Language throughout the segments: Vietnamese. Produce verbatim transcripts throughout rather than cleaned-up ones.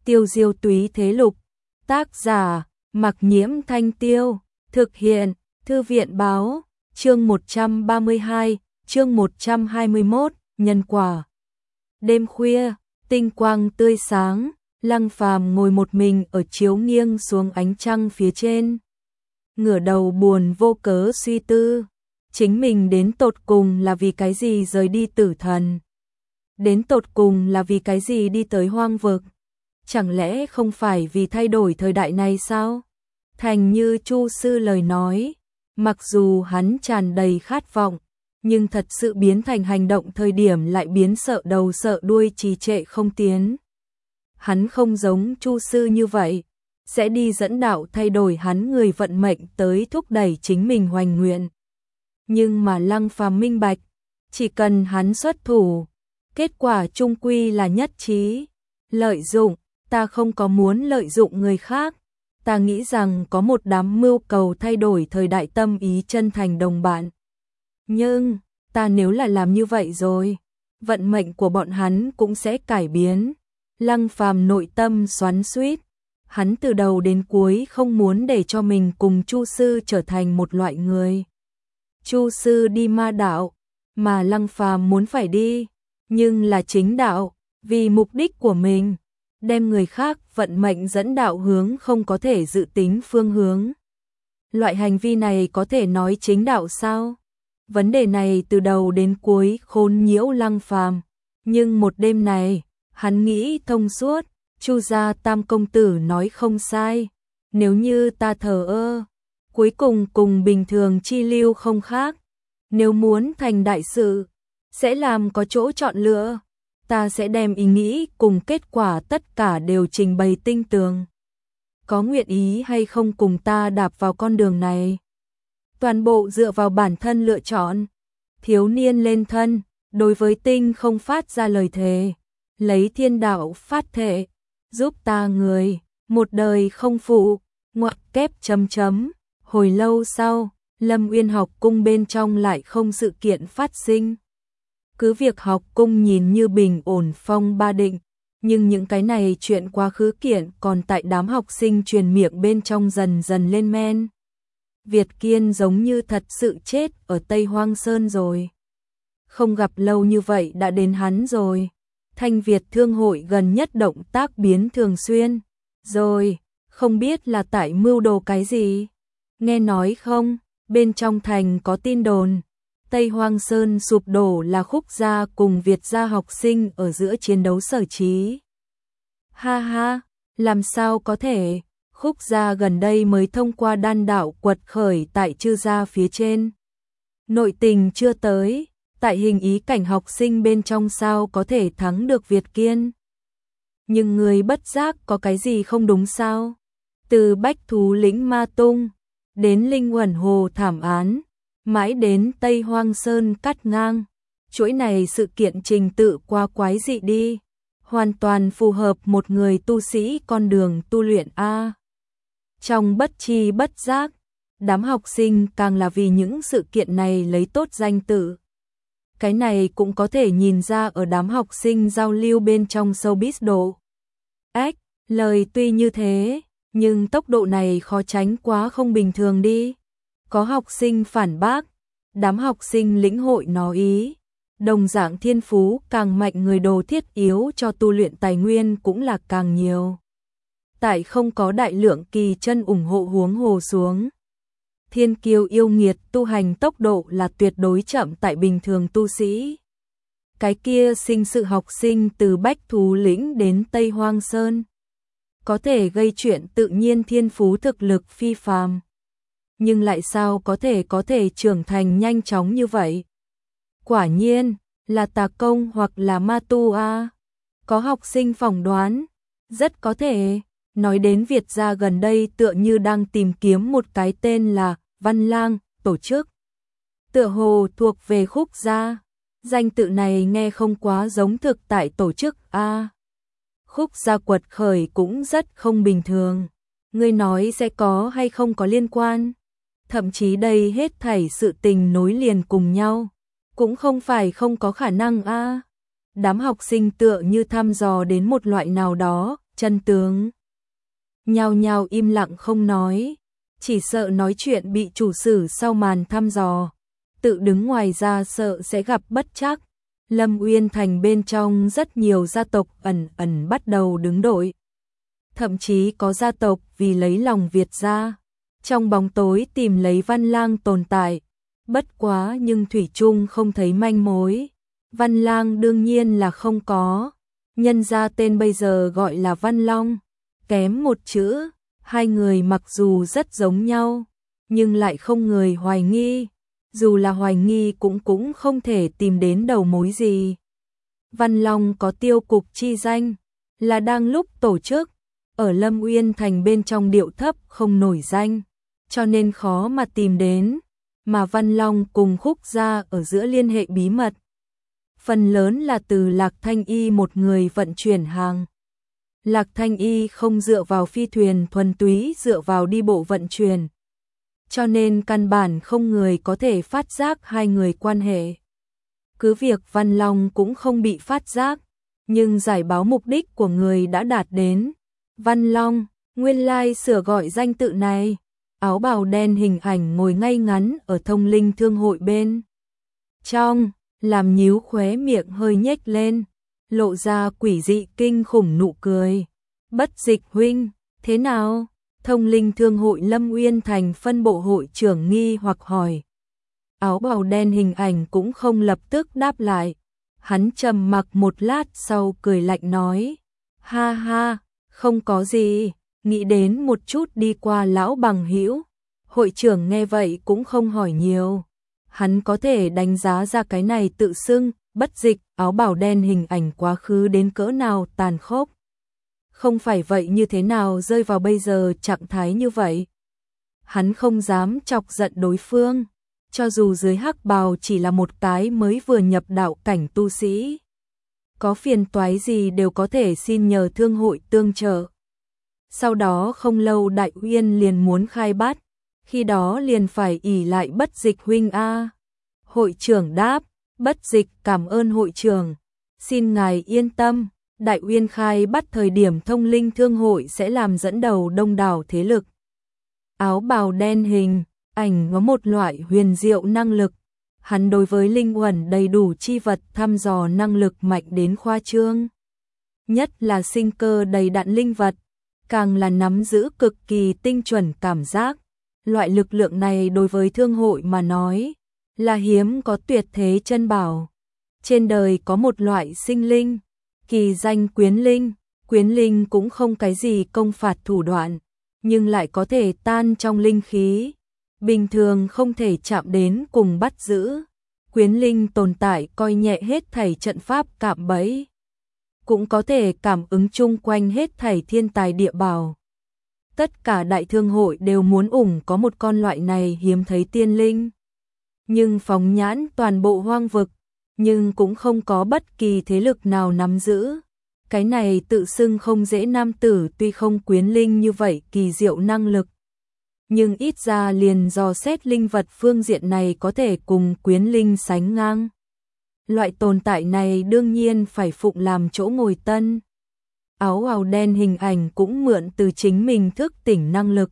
Tiêu diêu túy thế lục. Tác giả, Mặc Nhiễm Thanh Tiêu. Thực hiện, Thư viện báo. Chương một trăm ba mươi hai, chương một trăm hai mươi mốt, nhân quả. Đêm khuya, tinh quang tươi sáng, Lăng Phàm ngồi một mình ở chiếu nghiêng xuống ánh trăng phía trên. Ngửa đầu buồn vô cớ suy tư, chính mình đến tột cùng là vì cái gì rời đi tử thần? Đến tột cùng là vì cái gì đi tới hoang vực? Chẳng lẽ không phải vì thay đổi thời đại này sao? Thành như Chu sư lời nói, mặc dù hắn tràn đầy khát vọng, nhưng thật sự biến thành hành động thời điểm lại biến sợ đầu sợ đuôi trì trệ không tiến. Hắn không giống Chu sư như vậy, sẽ đi dẫn đạo thay đổi hắn người vận mệnh tới thúc đẩy chính mình hoành nguyện. Nhưng mà Lăng Phàm minh bạch, chỉ cần hắn xuất thủ, kết quả chung quy là nhất trí. Lợi dụng, ta không có muốn lợi dụng người khác, ta nghĩ rằng có một đám mưu cầu thay đổi thời đại tâm ý chân thành đồng bạn. Nhưng, ta nếu là làm như vậy rồi, vận mệnh của bọn hắn cũng sẽ cải biến. Lăng Phàm nội tâm xoắn xuýt, hắn từ đầu đến cuối không muốn để cho mình cùng Chu sư trở thành một loại người. Chu sư đi ma đạo, mà Lăng Phàm muốn phải đi, nhưng là chính đạo, vì mục đích của mình, đem người khác vận mệnh dẫn đạo hướng không có thể dự tính phương hướng. Loại hành vi này có thể nói chính đạo sao? Vấn đề này từ đầu đến cuối khốn nhiễu Lăng Phàm, nhưng một đêm này, hắn nghĩ thông suốt, Chu gia tam công tử nói không sai, nếu như ta thờ ơ, cuối cùng cùng bình thường chi lưu không khác, nếu muốn thành đại sự, sẽ làm có chỗ chọn lựa, ta sẽ đem ý nghĩ cùng kết quả tất cả đều trình bày tinh tường. Có nguyện ý hay không cùng ta đạp vào con đường này? Toàn bộ dựa vào bản thân lựa chọn. Thiếu niên lên thân, đối với tinh không phát ra lời thề, lấy thiên đạo phát thệ, giúp ta người, một đời không phụ, ngoặc kép chấm chấm. Hồi lâu sau, Lâm Uyên học cung bên trong lại không sự kiện phát sinh. Cứ việc học cung nhìn như bình ổn phong ba định, nhưng những cái này chuyện quá khứ kiện còn tại đám học sinh truyền miệng bên trong dần dần lên men. Việt Kiên giống như thật sự chết ở Tây Hoang Sơn rồi. Không gặp lâu như vậy đã đến hắn rồi. Thanh Việt Thương hội gần nhất động tác biến thường xuyên. Rồi, không biết là tại mưu đồ cái gì. Nghe nói không, bên trong thành có tin đồn. Tây Hoang Sơn sụp đổ là Khúc gia cùng Việt gia học sinh ở giữa chiến đấu sở trí. Ha ha, làm sao có thể, Khúc gia gần đây mới thông qua đan đạo quật khởi tại Chư gia phía trên. Nội tình chưa tới, tại hình ý cảnh học sinh bên trong sao có thể thắng được Việt Kiên. Nhưng người bất giác có cái gì không đúng sao? Từ Bách Thú Lĩnh Ma Tung, đến Linh Uẩn Hồ thảm án, mãi đến Tây Hoang Sơn cắt ngang, chuỗi này sự kiện trình tự qua quái dị đi, hoàn toàn phù hợp một người tu sĩ con đường tu luyện a. Trong bất tri bất giác, đám học sinh càng là vì những sự kiện này lấy tốt danh tự. Cái này cũng có thể nhìn ra ở đám học sinh giao lưu bên trong showbiz độ. Ếch, lời tuy như thế, nhưng tốc độ này khó tránh quá không bình thường đi. Có học sinh phản bác, đám học sinh lĩnh hội nó ý, đồng dạng thiên phú càng mạnh người đồ thiết yếu cho tu luyện tài nguyên cũng là càng nhiều. Tại không có đại lượng kỳ chân ủng hộ huống hồ xuống. Thiên kiêu yêu nghiệt tu hành tốc độ là tuyệt đối chậm tại bình thường tu sĩ. Cái kia sinh sự học sinh từ Bách Thú Lĩnh đến Tây Hoang Sơn, có thể gây chuyện tự nhiên thiên phú thực lực phi phàm. Nhưng lại sao có thể có thể trưởng thành nhanh chóng như vậy? Quả nhiên, là tà công hoặc là ma tu a. Có học sinh phỏng đoán, rất có thể, nói đến Việt gia gần đây tựa như đang tìm kiếm một cái tên là Văn Lang, tổ chức. Tựa hồ thuộc về Khúc gia, danh tự này nghe không quá giống thực tại tổ chức a. Khúc gia quật khởi cũng rất không bình thường. Ngươi nói sẽ có hay không có liên quan? Thậm chí đây hết thảy sự tình nối liền cùng nhau, cũng không phải không có khả năng a. Đám học sinh tựa như thăm dò đến một loại nào đó, chân tướng. Nhao nhao im lặng không nói, chỉ sợ nói chuyện bị chủ sử sau màn thăm dò, tự đứng ngoài ra sợ sẽ gặp bất trắc. Lâm Uyên Thành bên trong rất nhiều gia tộc ẩn ẩn bắt đầu đứng đội. Thậm chí có gia tộc vì lấy lòng Việt gia, trong bóng tối tìm lấy Văn Lang tồn tại. Bất quá nhưng thủy chung không thấy manh mối. Văn Lang đương nhiên là không có, nhân ra tên bây giờ gọi là Văn Long, kém một chữ, hai người mặc dù rất giống nhau, nhưng lại không người hoài nghi, dù là hoài nghi cũng cũng không thể tìm đến đầu mối gì. Văn Long có tiêu cục chi danh, là đang lúc tổ chức, ở Lâm Uyên Thành bên trong điệu thấp không nổi danh, cho nên khó mà tìm đến, mà Văn Long cùng Khúc gia ở giữa liên hệ bí mật. Phần lớn là từ Lạc Thanh Y một người vận chuyển hàng. Lạc Thanh Y không dựa vào phi thuyền thuần túy dựa vào đi bộ vận chuyển, cho nên căn bản không người có thể phát giác hai người quan hệ. Cứ việc Văn Long cũng không bị phát giác, nhưng giải báo mục đích của người đã đạt đến. Văn Long, nguyên lai sửa gọi danh tự này. Áo bào đen hình ảnh ngồi ngay ngắn ở Thông Linh Thương hội bên trong, làm nhíu khóe miệng hơi nhếch lên, lộ ra quỷ dị kinh khủng nụ cười. Bất Dịch huynh, thế nào? Thông Linh Thương hội Lâm Uyên Thành phân bộ hội trưởng nghi hoặc hỏi. Áo bào đen hình ảnh cũng không lập tức đáp lại. Hắn trầm mặc một lát sau cười lạnh nói. Ha ha, không có gì, nghĩ đến một chút đi qua lão bằng hữu. Hội trưởng nghe vậy cũng không hỏi nhiều. Hắn có thể đánh giá ra cái này tự xưng, Bất Dịch, áo bào đen hình ảnh quá khứ đến cỡ nào tàn khốc. Không phải vậy như thế nào rơi vào bây giờ trạng thái như vậy. Hắn không dám chọc giận đối phương, cho dù dưới hắc bào chỉ là một cái mới vừa nhập đạo cảnh tu sĩ. Có phiền toái gì đều có thể xin nhờ thương hội tương trợ. Sau đó không lâu Đại Uyên liền muốn khai bát, khi đó liền phải ỷ lại Bất Dịch huynh a. Hội trưởng đáp, Bất Dịch cảm ơn hội trưởng, xin ngài yên tâm. Đại Uyên khai bắt thời điểm Thông Linh Thương hội sẽ làm dẫn đầu đông đảo thế lực. Áo bào đen hình ảnh có một loại huyền diệu năng lực, hắn đối với linh uẩn đầy đủ chi vật thăm dò năng lực mạnh đến khoa trương. Nhất là sinh cơ đầy đặn linh vật, càng là nắm giữ cực kỳ tinh chuẩn cảm giác. Loại lực lượng này đối với thương hội mà nói là hiếm có tuyệt thế chân bảo. Trên đời có một loại sinh linh, kỳ danh quyến linh, quyến linh cũng không cái gì công phạt thủ đoạn, nhưng lại có thể tan trong linh khí, bình thường không thể chạm đến cùng bắt giữ. Quyến linh tồn tại coi nhẹ hết thảy trận pháp cạm bẫy, cũng có thể cảm ứng chung quanh hết thảy thiên tài địa bảo. Tất cả đại thương hội đều muốn ủng có một con loại này hiếm thấy tiên linh. Nhưng phóng nhãn toàn bộ hoang vực, nhưng cũng không có bất kỳ thế lực nào nắm giữ. Cái này tự xưng không dễ nam tử tuy không quyến linh như vậy kỳ diệu năng lực, nhưng ít ra liền dò xét linh vật phương diện này có thể cùng quyến linh sánh ngang. Loại tồn tại này đương nhiên phải phụng làm chỗ ngồi tân. Áo bào đen hình ảnh cũng mượn từ chính mình thức tỉnh năng lực,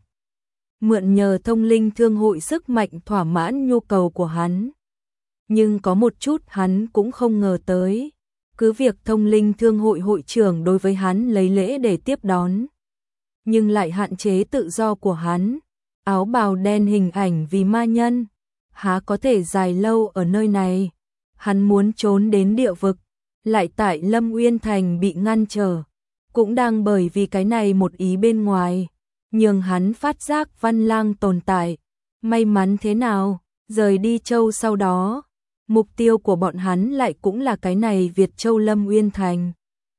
mượn nhờ Thông Linh Thương hội sức mạnh thỏa mãn nhu cầu của hắn. Nhưng có một chút hắn cũng không ngờ tới, cứ việc Thông Linh Thương hội hội trưởng đối với hắn lấy lễ để tiếp đón, nhưng lại hạn chế tự do của hắn. Áo bào đen hình ảnh vì ma nhân, há có thể dài lâu ở nơi này. Hắn muốn trốn đến địa vực, lại tại Lâm Uyên Thành bị ngăn trở, cũng đang bởi vì cái này một ý bên ngoài, nhường hắn phát giác Văn Lang tồn tại. May mắn thế nào, rời đi châu sau đó, mục tiêu của bọn hắn lại cũng là cái này Việt Châu Lâm Uyên Thành.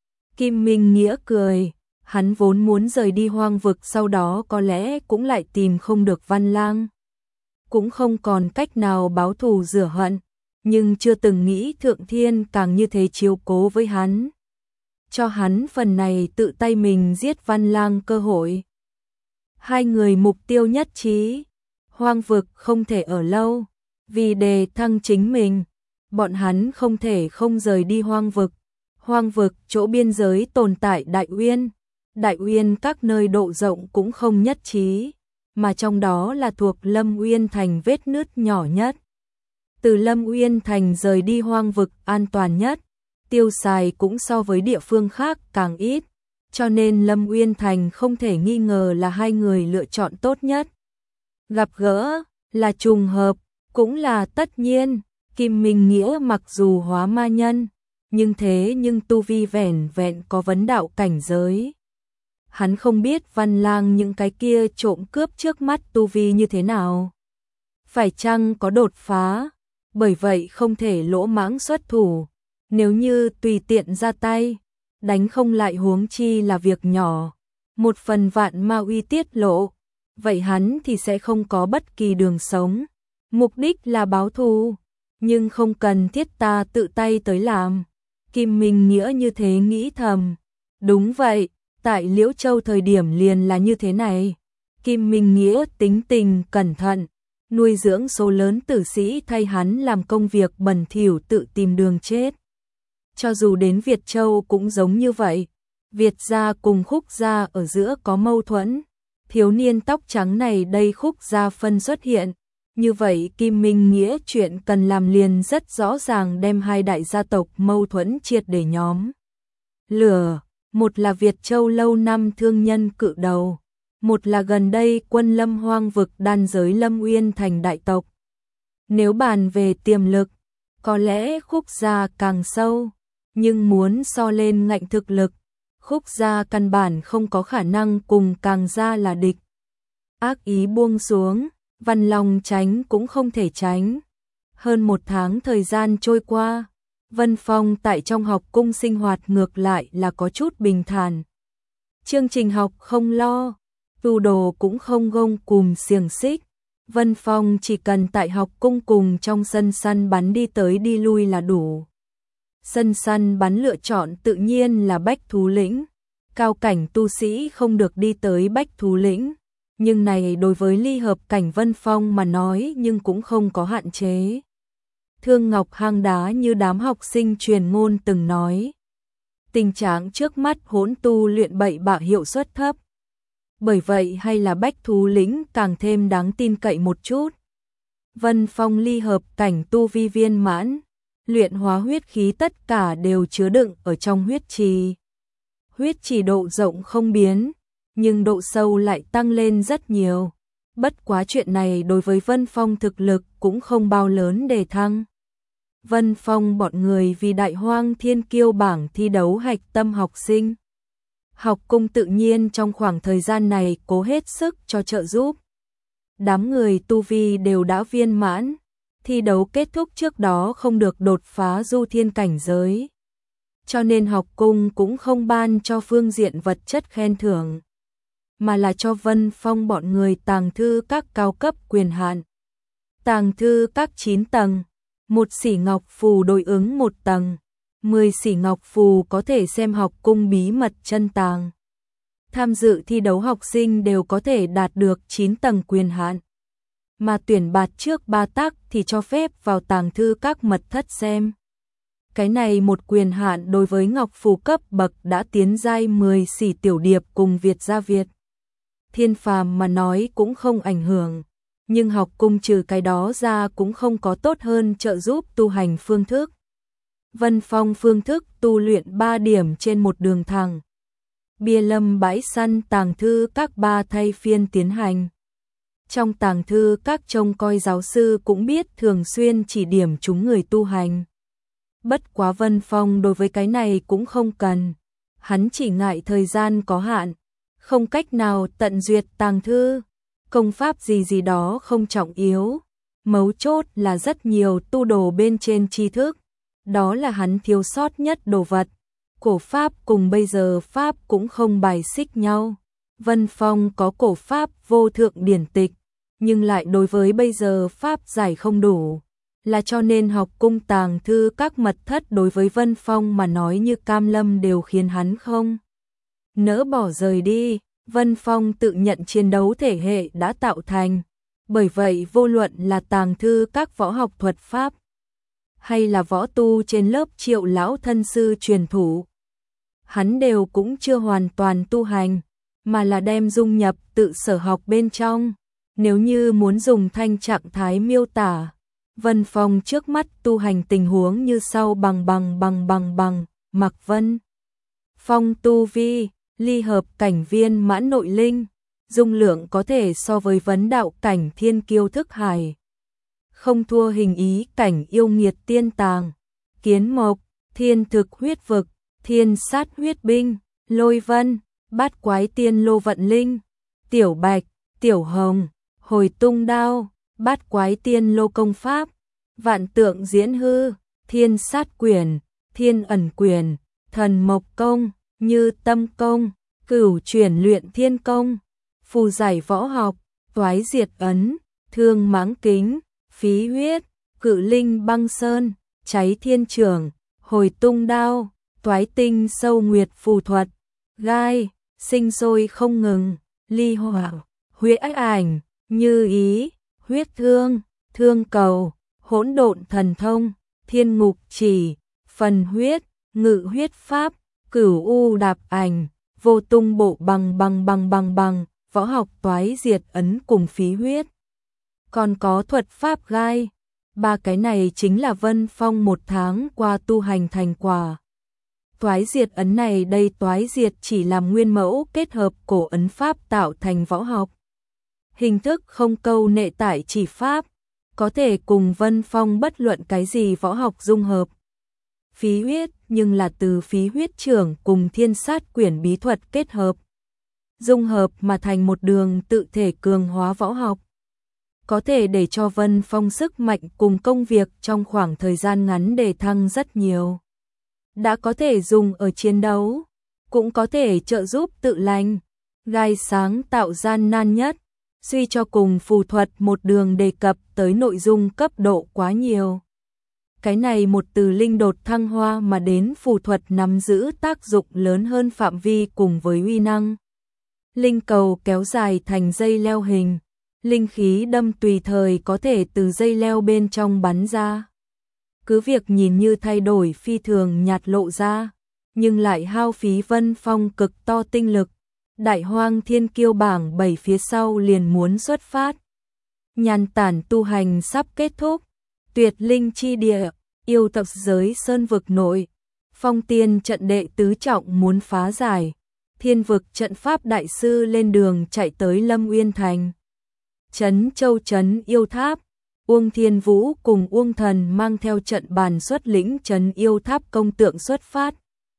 Kim Minh Nghĩa cười, hắn vốn muốn rời đi hoang vực sau đó có lẽ cũng lại tìm không được Văn Lang, cũng không còn cách nào báo thù rửa hận, nhưng chưa từng nghĩ Thượng Thiên càng như thế chiếu cố với hắn, cho hắn phần này tự tay mình giết Văn Lang cơ hội. Hai người mục tiêu nhất trí, hoang vực không thể ở lâu, vì đề thăng chính mình, bọn hắn không thể không rời đi hoang vực. Hoang vực chỗ biên giới tồn tại Đại Uyên, Đại Uyên các nơi độ rộng cũng không nhất trí, mà trong đó là thuộc Lâm Uyên Thành vết nứt nhỏ nhất. Từ Lâm Uyên Thành rời đi hoang vực an toàn nhất, tiêu xài cũng so với địa phương khác càng ít, cho nên Lâm Uyên Thành không thể nghi ngờ là hai người lựa chọn tốt nhất. Gặp gỡ là trùng hợp, cũng là tất nhiên. Kim Minh Nghĩa mặc dù hóa ma nhân, nhưng thế nhưng tu vi vẻn vẹn có vấn đạo cảnh giới. Hắn không biết Văn Lang những cái kia trộm cướp trước mắt tu vi như thế nào. Phải chăng có đột phá, bởi vậy không thể lỗ mãng xuất thủ. Nếu như tùy tiện ra tay, đánh không lại huống chi là việc nhỏ. Một phần vạn ma uy tiết lộ, vậy hắn thì sẽ không có bất kỳ đường sống. Mục đích là báo thù, nhưng không cần thiết ta tự tay tới làm. Kim Minh Nghĩa như thế nghĩ thầm. Đúng vậy, tại Liễu Châu thời điểm liền là như thế này. Kim Minh Nghĩa tính tình cẩn thận, nuôi dưỡng số lớn tử sĩ thay hắn làm công việc bẩn thỉu tự tìm đường chết. Cho dù đến Việt Châu cũng giống như vậy. Việt gia cùng Khúc gia ở giữa có mâu thuẫn. Thiếu niên tóc trắng này đây Khúc gia phân xuất hiện. Như vậy Kim Minh Nghĩa chuyện cần làm liền rất rõ ràng, đem hai đại gia tộc mâu thuẫn triệt để nhóm lửa. Một là Việt Châu lâu năm thương nhân cự đầu, một là gần đây quân lâm hoang vực đan giới Lâm Uyên Thành đại tộc. Nếu bàn về tiềm lực, có lẽ Khúc gia càng sâu, nhưng muốn so lên ngạnh thực lực, Khúc gia căn bản không có khả năng cùng Càng gia là địch. Ác ý buông xuống, Văn Long tránh cũng không thể tránh. Hơn một tháng thời gian trôi qua, Vân Phong tại trong học cung sinh hoạt ngược lại là có chút bình thản. Chương trình học không lo, tu đồ cũng không gông cùm xiềng xích. Vân Phong chỉ cần tại học cung cùng trong sân săn bắn đi tới đi lui là đủ. Sân săn bắn lựa chọn tự nhiên là Bách Thú Lĩnh. Cao cảnh tu sĩ không được đi tới Bách Thú Lĩnh, nhưng này đối với ly hợp cảnh Vân Phong mà nói nhưng cũng không có hạn chế. Thương Ngọc hang đá như đám học sinh truyền ngôn từng nói. Tình trạng trước mắt hỗn tu luyện bậy bạ hiệu suất thấp. Bởi vậy hay là Bách Thú Lĩnh càng thêm đáng tin cậy một chút. Vân Phong ly hợp cảnh tu vi viên mãn, luyện hóa huyết khí tất cả đều chứa đựng ở trong huyết trì. Huyết trì độ rộng không biến, nhưng độ sâu lại tăng lên rất nhiều. Bất quá chuyện này đối với Vân Phong thực lực cũng không bao lớn để thăng. Vân Phong bọn người vì Đại Hoang Thiên Kiêu bảng thi đấu hạch tâm học sinh. Học cung tự nhiên trong khoảng thời gian này cố hết sức cho trợ giúp. Đám người tu vi đều đã viên mãn, thi đấu kết thúc trước đó không được đột phá du thiên cảnh giới. Cho nên học cung cũng không ban cho phương diện vật chất khen thưởng, mà là cho Vân Phong bọn người tàng thư các cao cấp quyền hạn. Tàng thư các chín tầng, một xỉ ngọc phù đối ứng một tầng, mười xỉ ngọc phù có thể xem học cung bí mật chân tàng. Tham dự thi đấu học sinh đều có thể đạt được chín tầng quyền hạn, mà tuyển bạt trước ba tác thì cho phép vào tàng thư các mật thất xem. Cái này một quyền hạn đối với ngọc phù cấp bậc đã tiến giai mười xỉ tiểu điệp cùng Việt gia Việt Thiên phàm mà nói cũng không ảnh hưởng, nhưng học cung trừ cái đó ra cũng không có tốt hơn trợ giúp tu hành phương thức. Vân Phong phương thức tu luyện ba điểm trên một đường thẳng. Bia lâm bãi săn tàng thư các ba thay phiên tiến hành. Trong tàng thư các trông coi giáo sư cũng biết thường xuyên chỉ điểm chúng người tu hành. Bất quá Vân Phong đối với cái này cũng không cần. Hắn chỉ ngại thời gian có hạn, không cách nào tận duyệt tàng thư. Công pháp gì gì đó không trọng yếu. Mấu chốt là rất nhiều tu đồ bên trên tri thức. Đó là hắn thiếu sót nhất đồ vật. Cổ pháp cùng bây giờ pháp cũng không bài xích nhau. Vân Phong có cổ pháp vô thượng điển tịch, nhưng lại đối với bây giờ pháp giải không đủ. Là cho nên học cung tàng thư các mật thất đối với Vân Phong mà nói như cam lâm đều khiến hắn không nỡ bỏ rời đi. Vân Phong tự nhận chiến đấu thể hệ đã tạo thành. Bởi vậy vô luận là tàng thư các võ học thuật pháp, hay là võ tu trên lớp Triệu lão thân sư truyền thủ, hắn đều cũng chưa hoàn toàn tu hành, mà là đem dung nhập tự sở học bên trong. Nếu như muốn dùng thanh trạng thái miêu tả, Vân Phong trước mắt tu hành tình huống như sau: bằng bằng bằng bằng bằng, mặc Vân Phong tu vi, ly hợp cảnh viên mãn nội linh, dung lượng có thể so với vấn đạo cảnh thiên kiêu thức hải. Không thua hình ý cảnh yêu nghiệt tiên tàng, kiến mộc, thiên thực huyết vực, thiên sát huyết binh, lôi vân, bát quái tiên lô vận linh, tiểu bạch, tiểu hồng, hồi tung đao, bát quái tiên lô công pháp, vạn tượng diễn hư, thiên sát quyền, thiên ẩn quyền, thần mộc công, như tâm công, cửu chuyển luyện thiên công, phù giải võ học, toái diệt ấn, thương mãng kính, phí huyết, cự linh băng sơn, cháy thiên trường, hồi tung đao, toái tinh sâu nguyệt phù thuật, gai, sinh sôi không ngừng, ly hỏa, huyết ách ảnh, như ý, huyết thương, thương cầu, hỗn độn thần thông, thiên ngục chỉ, phần huyết, ngự huyết pháp, cửu u đạp ảnh, vô tung bộ bằng bằng bằng bằng bằng, võ học toái diệt ấn cùng phí huyết. Còn có thuật pháp gai, ba cái này chính là Vân Phong một tháng qua tu hành thành quả. Toái diệt ấn này đây toái diệt chỉ làm nguyên mẫu kết hợp cổ ấn pháp tạo thành võ học. Hình thức không câu nệ tải chỉ pháp, có thể cùng Vân Phong bất luận cái gì võ học dung hợp. Phí huyết nhưng là từ phí huyết trưởng cùng thiên sát quyển bí thuật kết hợp. Dung hợp mà thành một đường tự thể cường hóa võ học. Có thể để cho Vân Phong sức mạnh cùng công việc trong khoảng thời gian ngắn đề thăng rất nhiều. Đã có thể dùng ở chiến đấu, cũng có thể trợ giúp tự lành, gai sáng tạo gian nan nhất, suy cho cùng phù thuật một đường đề cập tới nội dung cấp độ quá nhiều. Cái này một từ linh đột thăng hoa mà đến phù thuật nắm giữ tác dụng lớn hơn phạm vi cùng với uy năng. Linh cầu kéo dài thành dây leo hình, linh khí đâm tùy thời có thể từ dây leo bên trong bắn ra. Cứ việc nhìn như thay đổi phi thường nhạt lộ ra, nhưng lại hao phí Vân Phong cực to tinh lực. Đại hoang thiên kiêu bảng bảy phía sau liền muốn xuất phát. Nhàn tản tu hành sắp kết thúc, tuyệt linh chi địa, yêu tập giới sơn vực nội, phong tiên trận đệ tứ trọng muốn phá giải, thiên vực trận pháp đại sư lên đường chạy tới Lâm Uyên Thành. Trấn Châu Trấn Yêu Tháp, Uông Thiên Vũ cùng Uông Thần mang theo trận bàn xuất lĩnh Trấn Yêu Tháp công tượng xuất phát.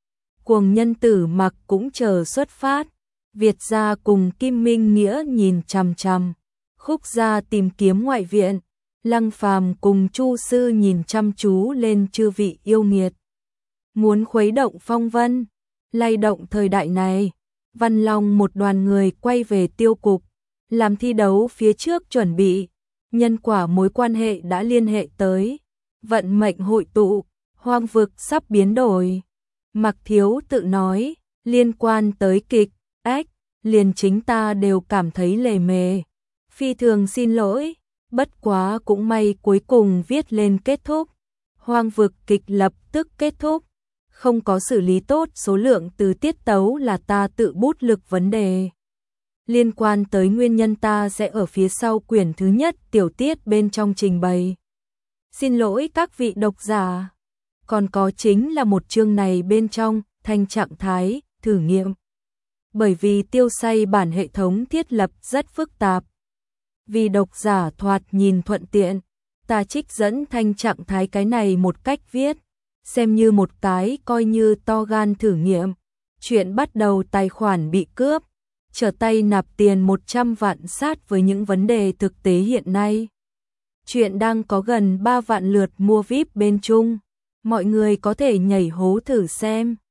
Cuồng Nhân Tử Mặc cũng chờ xuất phát. Việt gia cùng Kim Minh Nghĩa nhìn chằm chằm, Khúc gia tìm kiếm ngoại viện, Lăng Phàm cùng Chu sư nhìn chăm chú lên chư vị yêu nghiệt. Muốn khuấy động phong vân, lay động thời đại này, Văn Long một đoàn người quay về tiêu cục, làm thi đấu phía trước chuẩn bị, nhân quả mối quan hệ đã liên hệ tới, vận mệnh hội tụ, hoang vực sắp biến đổi. Mặc Thiếu tự nói, liên quan tới kịch, ách, liền chính ta đều cảm thấy lề mề. Phi thường xin lỗi, bất quá cũng may cuối cùng viết lên kết thúc. Hoang vực kịch lập tức kết thúc, không có xử lý tốt số lượng từ tiết tấu là ta tự bút lực vấn đề. Liên quan tới nguyên nhân ta sẽ ở phía sau quyển thứ nhất tiểu tiết bên trong trình bày. Xin lỗi các vị độc giả. Còn có chính là một chương này bên trong, thành trạng thái, thử nghiệm. Bởi vì tiêu say bản hệ thống thiết lập rất phức tạp. Vì độc giả thoạt nhìn thuận tiện, ta trích dẫn thanh trạng thái cái này một cách viết, xem như một cái coi như to gan thử nghiệm. Chuyện bắt đầu tài khoản bị cướp, trở tay nạp tiền một trăm vạn sát với những vấn đề thực tế hiện nay. Chuyện đang có gần ba vạn lượt mua vi ai pi bên Trung, mọi người có thể nhảy hố thử xem.